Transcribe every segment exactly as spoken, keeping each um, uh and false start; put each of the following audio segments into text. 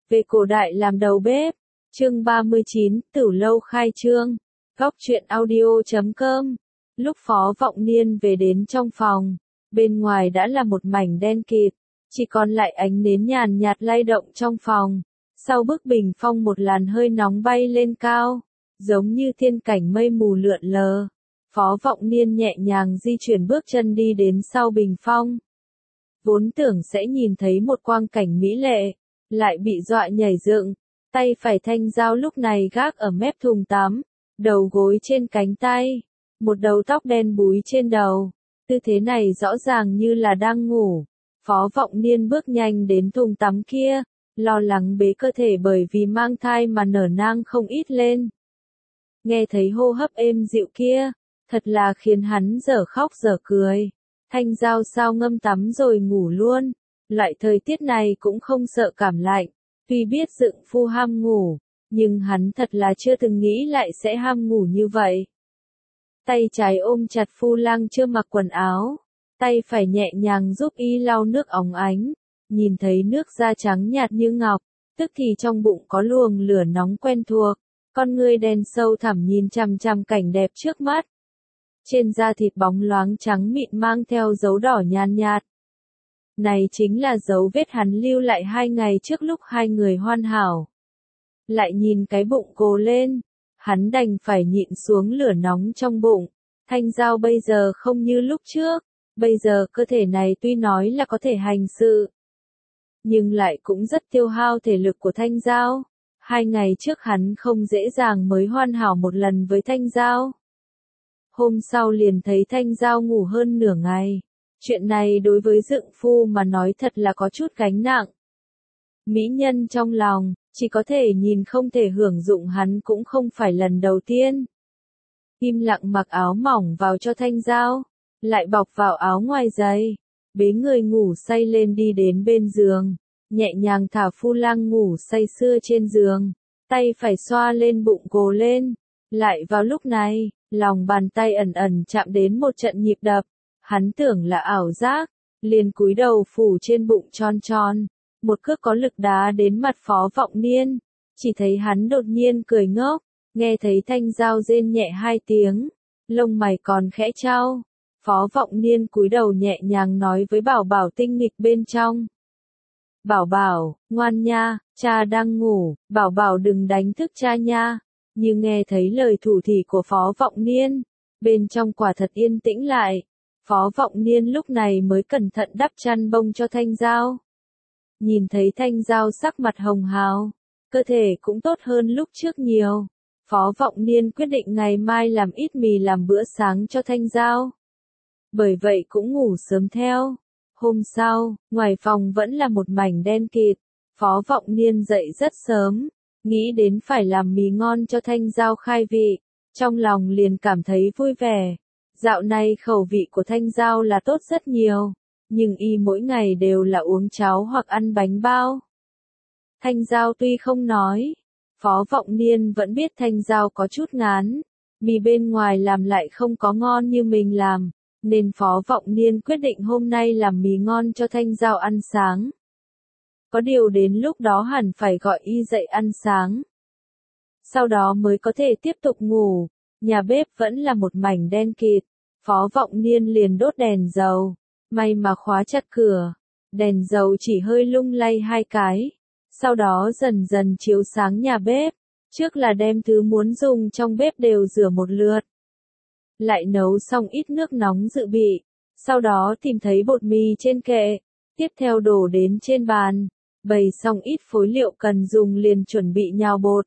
về cổ đại làm đầu bếp. Chương ba mươi chín, Tửu lâu khai trương. Góc truyện audio chấm com. Lúc Phó Vọng Niên về đến trong phòng, bên ngoài đã là một mảnh đen kịt, chỉ còn lại ánh nến nhàn nhạt lay động trong phòng. Sau bức bình phong một làn hơi nóng bay lên cao, giống như thiên cảnh mây mù lượn lờ. Phó Vọng Niên nhẹ nhàng di chuyển bước chân đi đến sau bình phong. Vốn tưởng sẽ nhìn thấy một quang cảnh mỹ lệ, lại bị dọa nhảy dựng. Tay phải thanh dao lúc này gác ở mép thùng tắm, đầu gối trên cánh tay, một đầu tóc đen búi trên đầu. Tư thế này rõ ràng như là đang ngủ. Phó Vọng Niên bước nhanh đến thùng tắm kia, lo lắng bế cơ thể bởi vì mang thai mà nở nang không ít lên. Nghe thấy hô hấp êm dịu kia, thật là khiến hắn dở khóc dở cười. Thanh dao sao ngâm tắm rồi ngủ luôn. Loại thời tiết này cũng không sợ cảm lạnh. Tuy biết dựng phu ham ngủ, nhưng hắn thật là chưa từng nghĩ lại sẽ ham ngủ như vậy. Tay trái ôm chặt Phu Lang chưa mặc quần áo, tay phải nhẹ nhàng giúp y lau nước óng ánh, nhìn thấy nước da trắng nhạt như ngọc, tức thì trong bụng có luồng lửa nóng quen thuộc, con ngươi đen sâu thẳm nhìn chằm chằm cảnh đẹp trước mắt. Trên da thịt bóng loáng trắng mịn mang theo dấu đỏ nhàn nhạt. Này chính là dấu vết hắn lưu lại hai ngày trước lúc hai người hoàn hảo. Lại nhìn cái bụng cồ lên, hắn đành phải nhịn xuống lửa nóng trong bụng. Thanh dao bây giờ không như lúc trước, bây giờ cơ thể này tuy nói là có thể hành sự, nhưng lại cũng rất tiêu hao thể lực của thanh dao. Hai ngày trước hắn không dễ dàng mới hoàn hảo một lần với thanh dao. Hôm sau liền thấy thanh dao ngủ hơn nửa ngày. Chuyện này đối với dượng phu mà nói thật là có chút gánh nặng. Mỹ nhân trong lòng, chỉ có thể nhìn không thể hưởng dụng hắn cũng không phải lần đầu tiên. Im lặng mặc áo mỏng vào cho thanh dao, lại bọc vào áo ngoài dày, bế người ngủ say lên đi đến bên giường, nhẹ nhàng thả Phu Lang ngủ say sưa trên giường, tay phải xoa lên bụng cồ lên. Lại vào lúc này, lòng bàn tay ẩn ẩn chạm đến một trận nhịp đập. Hắn tưởng là ảo giác, liền cúi đầu phủ trên bụng tròn tròn, một cước có lực đá đến mặt Phó Vọng Niên, chỉ thấy hắn đột nhiên cười ngốc, nghe thấy thanh dao rên nhẹ hai tiếng, lông mày còn khẽ trao. Phó Vọng Niên cúi đầu nhẹ nhàng nói với Bảo Bảo tinh nghịch bên trong. Bảo Bảo, ngoan nha, cha đang ngủ, Bảo Bảo đừng đánh thức cha nha. như nghe thấy lời thủ thỉ của Phó Vọng Niên, bên trong quả thật yên tĩnh lại. Phó Vọng Niên lúc này mới cẩn thận đắp chăn bông cho thanh dao. Nhìn thấy thanh dao sắc mặt hồng hào, cơ thể cũng tốt hơn lúc trước nhiều. Phó Vọng Niên quyết định ngày mai làm ít mì làm bữa sáng cho thanh dao. Bởi vậy cũng ngủ sớm theo. Hôm sau, ngoài phòng vẫn là một mảnh đen kịt. Phó Vọng Niên dậy rất sớm, nghĩ đến phải làm mì ngon cho thanh dao khai vị. Trong lòng liền cảm thấy vui vẻ. Dạo này khẩu vị của thanh dao là tốt rất nhiều, nhưng y mỗi ngày đều là uống cháo hoặc ăn bánh bao. Thanh dao tuy không nói, Phó Vọng Niên vẫn biết thanh dao có chút ngán, mì bên ngoài làm lại không có ngon như mình làm, nên Phó Vọng Niên quyết định hôm nay làm mì ngon cho thanh dao ăn sáng. Có điều đến lúc đó hẳn phải gọi y dậy ăn sáng, sau đó mới có thể tiếp tục ngủ. Nhà bếp vẫn là một mảnh đen kịt, Phó Vọng Niên liền đốt đèn dầu, may mà khóa chặt cửa, đèn dầu chỉ hơi lung lay hai cái, sau đó dần dần chiếu sáng nhà bếp, trước là đem thứ muốn dùng trong bếp đều rửa một lượt. Lại nấu xong ít nước nóng dự bị, sau đó tìm thấy bột mì trên kệ, tiếp theo đổ đến trên bàn, bày xong ít phối liệu cần dùng liền chuẩn bị nhào bột.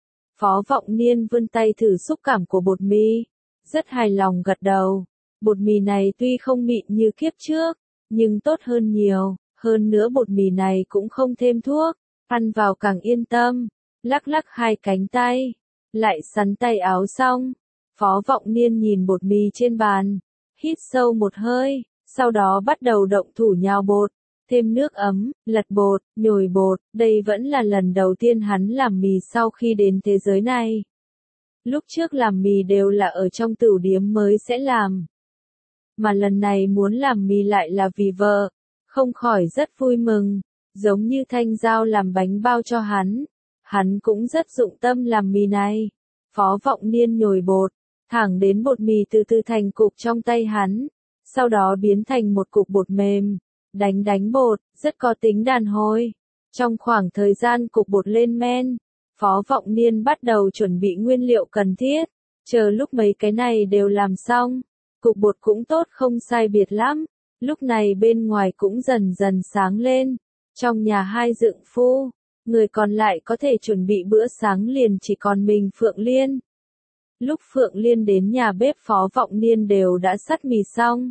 Phó Vọng Niên vươn tay thử xúc cảm của bột mì, rất hài lòng gật đầu. Bột mì này tuy không mịn như kiếp trước, nhưng tốt hơn nhiều, hơn nữa bột mì này cũng không thêm thuốc, ăn vào càng yên tâm. Lắc lắc hai cánh tay, lại sắn tay áo xong, Phó Vọng Niên nhìn bột mì trên bàn, hít sâu một hơi, sau đó bắt đầu động thủ nhào bột. Thêm nước ấm, lật bột, nhồi bột, đây vẫn là lần đầu tiên hắn làm mì sau khi đến thế giới này. Lúc trước làm mì đều là ở trong tửu điếm mới sẽ làm. Mà lần này muốn làm mì lại là vì vợ, không khỏi rất vui mừng. giống như Thanh Giao làm bánh bao cho hắn. Hắn cũng rất dụng tâm làm mì này. Phó Vọng Niên nhồi bột, thẳng đến bột mì từ từ thành cục trong tay hắn, sau đó biến thành một cục bột mềm, đánh đánh bột, rất có tính đàn hồi. Trong khoảng thời gian cục bột lên men, Phó Vọng Niên bắt đầu chuẩn bị nguyên liệu cần thiết, chờ lúc mấy cái này đều làm xong, cục bột cũng tốt không sai biệt lắm, lúc này bên ngoài cũng dần dần sáng lên, trong nhà hai dượng phu, người còn lại có thể chuẩn bị bữa sáng liền chỉ còn mình Phượng Liên. Lúc Phượng Liên đến nhà bếp Phó Vọng Niên đều đã sắt mì xong.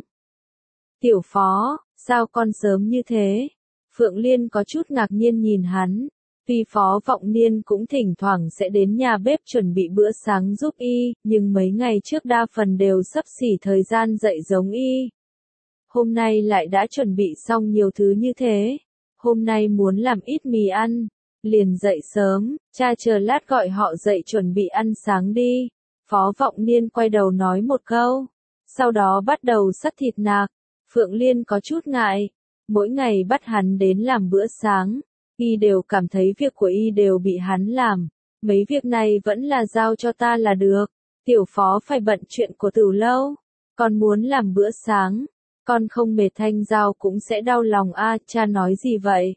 Tiểu Phó, sao con sớm như thế? Phượng Liên có chút ngạc nhiên nhìn hắn, vì Phó Vọng Niên cũng thỉnh thoảng sẽ đến nhà bếp chuẩn bị bữa sáng giúp y, nhưng mấy ngày trước đa phần đều xấp xỉ thời gian dậy giống y. Hôm nay lại đã chuẩn bị xong nhiều thứ như thế, hôm nay muốn làm ít mì ăn, liền dậy sớm, cha chờ lát gọi họ dậy chuẩn bị ăn sáng đi. Phó Vọng Niên quay đầu nói một câu, sau đó bắt đầu xắt thịt nạc. Phượng Liên có chút ngại, mỗi ngày bắt hắn đến làm bữa sáng, y đều cảm thấy việc của y đều bị hắn làm, mấy việc này vẫn là giao cho ta là được, tiểu Phó phải bận chuyện của Tử Lâu, con muốn làm bữa sáng, con không mệt. Thanh Giao cũng sẽ đau lòng a. Cha nói gì vậy?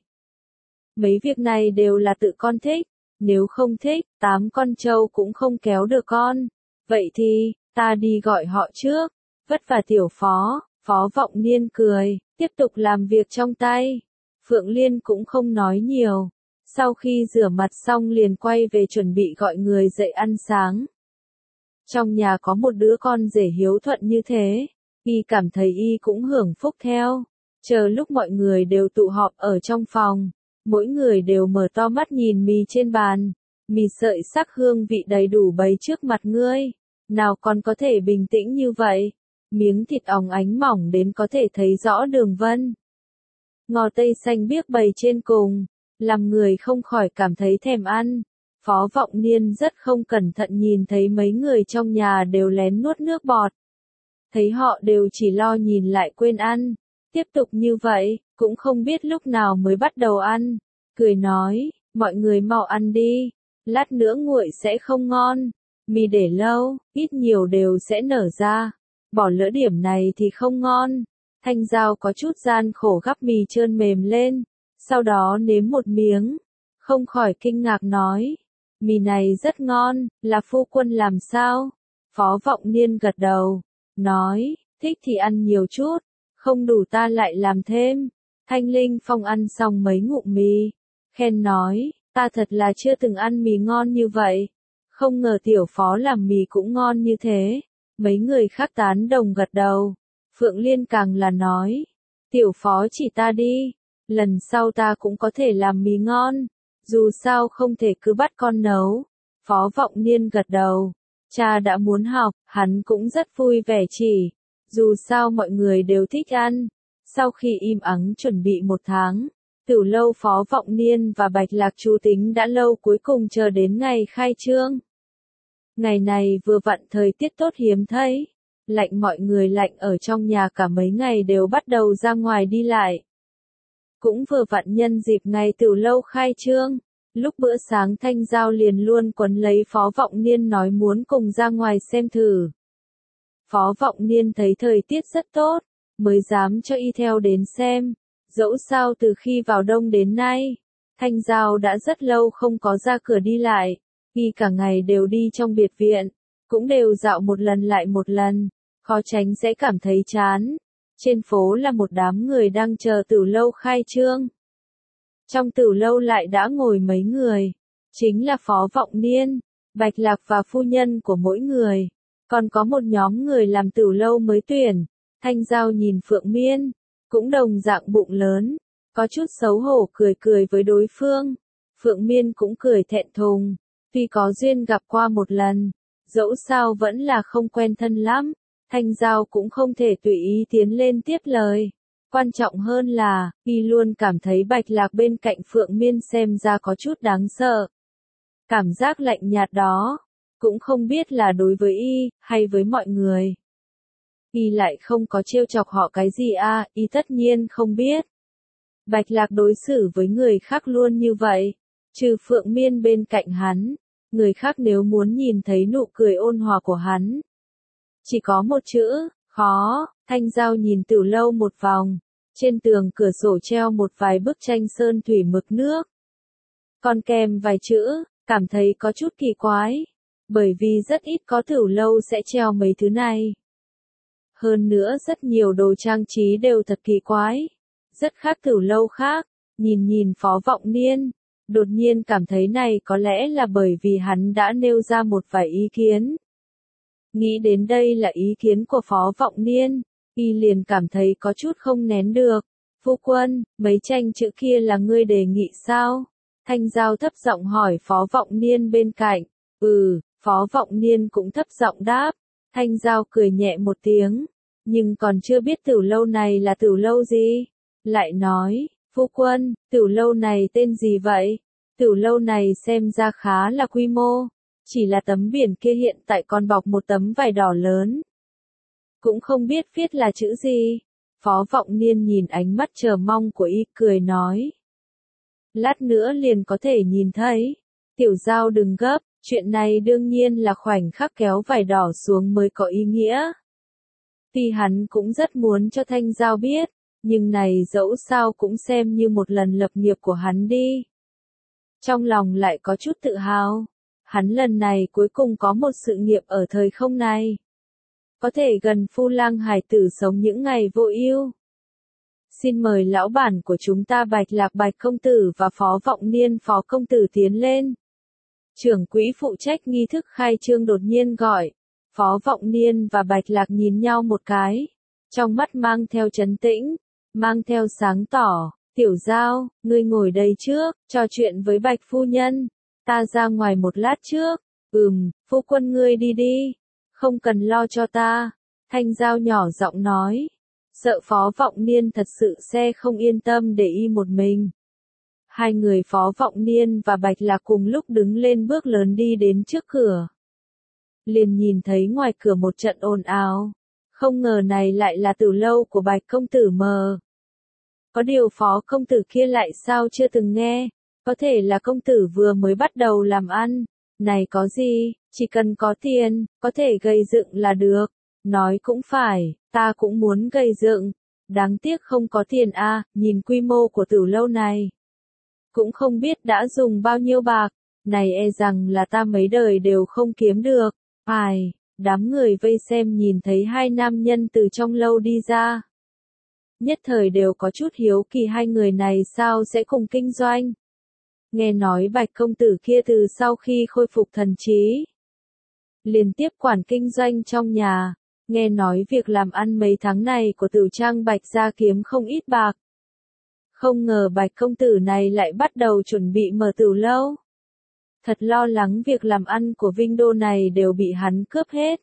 Mấy việc này đều là tự con thích, nếu không thích, tám con trâu cũng không kéo được con. Vậy thì, ta đi gọi họ trước, vất vả tiểu Phó. Phó Vọng Niên cười, tiếp tục làm việc trong tay. Phượng Liên cũng không nói nhiều. Sau khi rửa mặt xong liền quay về chuẩn bị gọi người dậy ăn sáng. Trong nhà có một đứa con rể hiếu thuận như thế, y cảm thấy y cũng hưởng phúc theo. Chờ lúc mọi người đều tụ họp ở trong phòng, mỗi người đều mở to mắt nhìn mì trên bàn. Mì sợi sắc hương vị đầy đủ bày trước mặt ngươi. Nào còn có thể bình tĩnh như vậy? Miếng thịt óng ánh mỏng đến có thể thấy rõ đường vân. Ngò tây xanh biếc bày trên cùng, làm người không khỏi cảm thấy thèm ăn. Phó Vọng Niên rất không cẩn thận nhìn thấy mấy người trong nhà đều lén nuốt nước bọt. Thấy họ đều chỉ lo nhìn lại quên ăn. Tiếp tục như vậy, cũng không biết lúc nào mới bắt đầu ăn. Cười nói, mọi người mau ăn đi, lát nữa nguội sẽ không ngon. Mì để lâu, ít nhiều đều sẽ nở ra. Bỏ lỡ điểm này thì không ngon. Thanh Giao có chút gian khổ gắp mì trơn mềm lên, sau đó nếm một miếng, không khỏi kinh ngạc nói, mì này rất ngon, là phu quân làm sao? Phó Vọng Niên gật đầu, nói, thích thì ăn nhiều chút, không đủ ta lại làm thêm. Thanh Linh Phong ăn xong mấy ngụm mì, khen nói, ta thật là chưa từng ăn mì ngon như vậy, không ngờ tiểu Phó làm mì cũng ngon như thế. Mấy người khác tán đồng gật đầu. Phượng Liên càng là nói, tiểu Phó chỉ ta đi, lần sau ta cũng có thể làm mì ngon, dù sao không thể cứ bắt con nấu. Phó Vọng Niên gật đầu, cha đã muốn học, hắn cũng rất vui vẻ chỉ, dù sao mọi người đều thích ăn. Sau khi im ắng chuẩn bị một tháng, Tử Lâu Phó Vọng Niên và Bạch Lạc Chú tính đã lâu cuối cùng chờ đến ngày khai trương. Ngày này vừa vặn thời tiết tốt hiếm thấy, lạnh mọi người lạnh ở trong nhà cả mấy ngày đều bắt đầu ra ngoài đi lại. Cũng vừa vặn nhân dịp ngày Tử Lâu khai trương, lúc bữa sáng Thanh Giao liền luôn quấn lấy Phó Vọng Niên nói muốn cùng ra ngoài xem thử. Phó Vọng Niên thấy thời tiết rất tốt, mới dám cho y theo đến xem, dẫu sao từ khi vào đông đến nay, Thanh Giao đã rất lâu không có ra cửa đi lại. Y cả ngày đều đi trong biệt viện, cũng đều dạo một lần lại một lần, khó tránh sẽ cảm thấy chán. Trên phố là một đám người đang chờ Tử Lâu khai trương. Trong Tử Lâu lại đã ngồi mấy người, chính là Phó Vọng Niên, Bạch Lạc và phu nhân của mỗi người. Còn có một nhóm người làm Tử Lâu mới tuyển. Thanh Giao nhìn Phượng Miên, cũng đồng dạng bụng lớn, có chút xấu hổ cười cười với đối phương. Phượng Miên cũng cười thẹn thùng. Tuy có duyên gặp qua một lần, dẫu sao vẫn là không quen thân lắm, Thanh Giao cũng không thể tùy ý tiến lên tiếp lời. Quan trọng hơn là, y luôn cảm thấy Bạch Lạc bên cạnh Phượng Miên xem ra có chút đáng sợ. Cảm giác lạnh nhạt đó, cũng không biết là đối với y, hay với mọi người. Y lại không có trêu chọc họ cái gì a, y tất nhiên không biết. Bạch Lạc đối xử với người khác luôn như vậy. Trừ Phượng Miên bên cạnh hắn, người khác nếu muốn nhìn thấy nụ cười ôn hòa của hắn, chỉ có một chữ, khó. Thanh Giao nhìn Tử Lâu một vòng, trên tường cửa sổ treo một vài bức tranh sơn thủy mực nước. Còn kèm vài chữ, cảm thấy có chút kỳ quái, bởi vì rất ít có Tử Lâu sẽ treo mấy thứ này. Hơn nữa rất nhiều đồ trang trí đều thật kỳ quái, rất khác Tử Lâu khác. Nhìn nhìn Phó Vọng Niên, đột nhiên cảm thấy này có lẽ là bởi vì hắn đã nêu ra một vài ý kiến. Nghĩ đến đây là ý kiến của Phó Vọng Niên, y liền cảm thấy có chút không nén được. Phu quân, mấy tranh chữ kia là ngươi đề nghị sao? Thanh Giao thấp giọng hỏi Phó Vọng Niên bên cạnh. Ừ, Phó Vọng Niên cũng thấp giọng đáp. Thanh Giao cười nhẹ một tiếng, nhưng còn chưa biết Tử Lâu này là Tử Lâu gì. Lại nói, phu quân, Tử Lâu này tên gì vậy? Tử Lâu này xem ra khá là quy mô, chỉ là tấm biển kia hiện tại còn bọc một tấm vải đỏ lớn. Cũng không biết viết là chữ gì. Phó Vọng Niên nhìn ánh mắt chờ mong của y cười nói. Lát nữa liền có thể nhìn thấy. Tiểu Giao đừng gấp, chuyện này đương nhiên là khoảnh khắc kéo vải đỏ xuống mới có ý nghĩa. Tuy hắn cũng rất muốn cho Thanh Giao biết, nhưng này dẫu sao cũng xem như một lần lập nghiệp của hắn đi. Trong lòng lại có chút tự hào, hắn lần này cuối cùng có một sự nghiệp ở thời không này. Có thể gần Phu Lang hải tử sống những ngày vô ưu. Xin mời lão bản của chúng ta Bạch Lạc Bạch công tử và Phó Vọng Niên Phó công tử tiến lên. Trưởng quỹ phụ trách nghi thức khai trương đột nhiên gọi. Phó Vọng Niên và Bạch Lạc nhìn nhau một cái, trong mắt mang theo trấn tĩnh, mang theo sáng tỏ. Tiểu Giao, ngươi ngồi đây trước, trò chuyện với Bạch phu nhân, ta ra ngoài một lát trước. Ừm, phu quân ngươi đi đi, không cần lo cho ta. Thanh Giao nhỏ giọng nói, sợ Phó Vọng Niên thật sự sẽ không yên tâm để y một mình. Hai người Phó Vọng Niên và Bạch Lạc cùng lúc đứng lên bước lớn đi đến trước cửa. Liền nhìn thấy ngoài cửa một trận ồn ào, không ngờ này lại là Tử Lâu của Bạch công tử mờ. Có điều Phó công tử kia lại sao chưa từng nghe, có thể là công tử vừa mới bắt đầu làm ăn. Này có gì, chỉ cần có tiền, có thể gây dựng là được. Nói cũng phải, ta cũng muốn gây dựng, đáng tiếc không có tiền a. À, nhìn quy mô của Tử Lâu này, cũng không biết đã dùng bao nhiêu bạc, này e rằng là ta mấy đời đều không kiếm được. Ai, đám người vây xem nhìn thấy hai nam nhân từ trong lâu đi ra, nhất thời đều có chút hiếu kỳ hai người này sao sẽ cùng kinh doanh. Nghe nói Bạch công tử kia từ sau khi khôi phục thần trí, liền tiếp quản kinh doanh trong nhà, nghe nói việc làm ăn mấy tháng này của Tử Trang Bạch gia kiếm không ít bạc. Không ngờ Bạch công tử này lại bắt đầu chuẩn bị mở Tử Lâu. Thật lo lắng việc làm ăn của Vinh Đô này đều bị hắn cướp hết.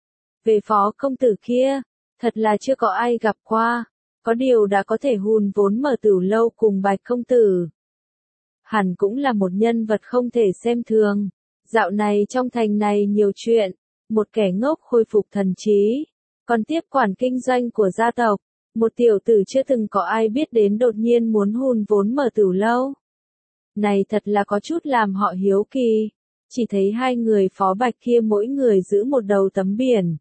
Về Phó công tử kia, thật là chưa có ai gặp qua, có điều đã có thể hùn vốn mở Tử Lâu cùng Bạch công tử. Hẳn cũng là một nhân vật không thể xem thường. Dạo này trong thành này nhiều chuyện, một kẻ ngốc khôi phục thần trí, còn tiếp quản kinh doanh của gia tộc, một tiểu tử chưa từng có ai biết đến đột nhiên muốn hùn vốn mở Tử Lâu. Này thật là có chút làm họ hiếu kỳ, chỉ thấy hai người Phó Bạch kia mỗi người giữ một đầu tấm biển.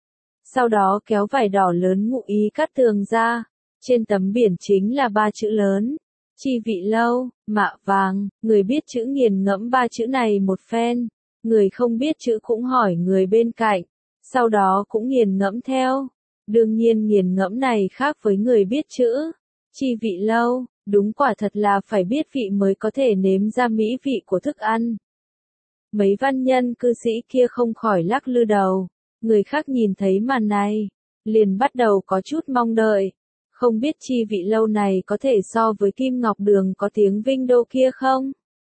Sau đó kéo vải đỏ lớn ngụ ý cắt tường ra, trên tấm biển chính là ba chữ lớn. Chi Vị Lâu, mạ vàng. Người biết chữ nghiền ngẫm ba chữ này một phen, người không biết chữ cũng hỏi người bên cạnh, sau đó cũng nghiền ngẫm theo. Đương nhiên nghiền ngẫm này khác với người biết chữ. Chi Vị Lâu, đúng quả thật là phải biết vị mới có thể nếm ra mỹ vị của thức ăn. Mấy văn nhân cư sĩ kia không khỏi lắc lư đầu, người khác nhìn thấy màn này, liền bắt đầu có chút mong đợi. Không biết Chi Vị Lâu này có thể so với Kim Ngọc Đường có tiếng Vinh Đô kia không?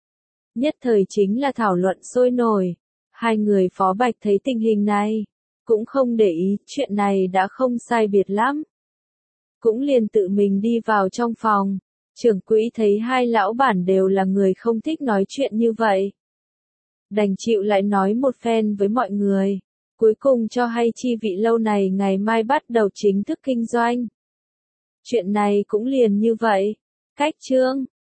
Nhất thời chính là thảo luận sôi nổi. Hai người Phó Bạch thấy tình hình này, cũng không để ý, chuyện này đã không sai biệt lắm. Cũng liền tự mình đi vào trong phòng. Trưởng quỹ thấy hai lão bản đều là người không thích nói chuyện như vậy, đành chịu lại nói một phen với mọi người, cuối cùng cho hay Chi Vị Lâu này ngày mai bắt đầu chính thức kinh doanh. Chuyện này cũng liền như vậy, Cách chương